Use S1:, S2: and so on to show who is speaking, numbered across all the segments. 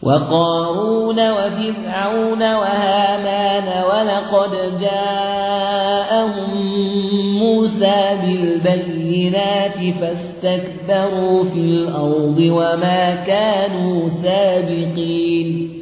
S1: وقارون وفرعون وهامان ولقد جاءهم موسى بالبينات فاستكبروا في الأرض وما كانوا سابقين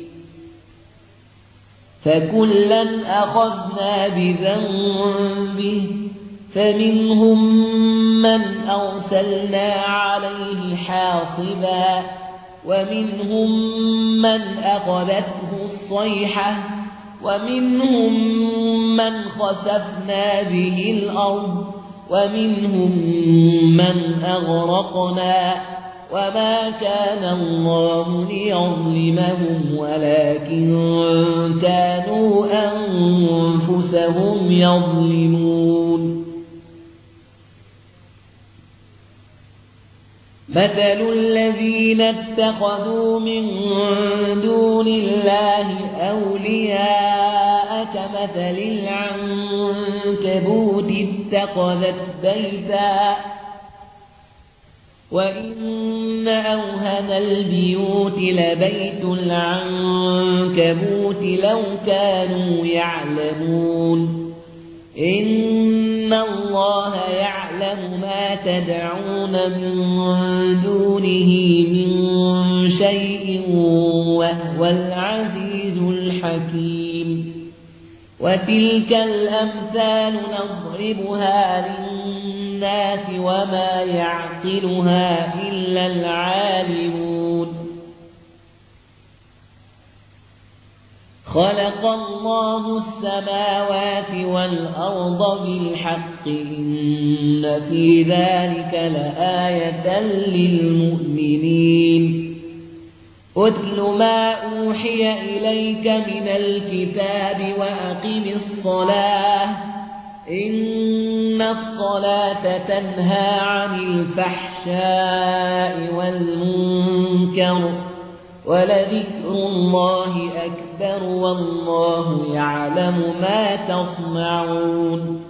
S1: فكلا أخذنا بذنبه فمنهم من أرسلنا عليه حاصبا ومنهم من أخذته الصيحة ومنهم من خسفنا به الأرض ومنهم من أغرقنا وما كان الله ليظلمهم ولكن كانوا أنفسهم يظلمون مثل الذين اتخذوا من دون الله أولياء كمثل العنكبوت اتخذت بيتا وإن أوهن البيوت لبيت العنكبوت لو كانوا يعلمون إن الله يعلم ما تدعون من دونه من شيء وهو العزيز الحكيم وتلك الأمثال نضربها للناس وما يعقلها إلا العالمون خلق الله السماوات والأرض بالحق إن في ذلك لآية للمؤمنين أتل ما أوحي إليك من الكتاب وأقم الصلاة إن الصلاة تنهى عن الفحشاء والمنكر ولذكر الله أكبر والله يعلم ما تصنعون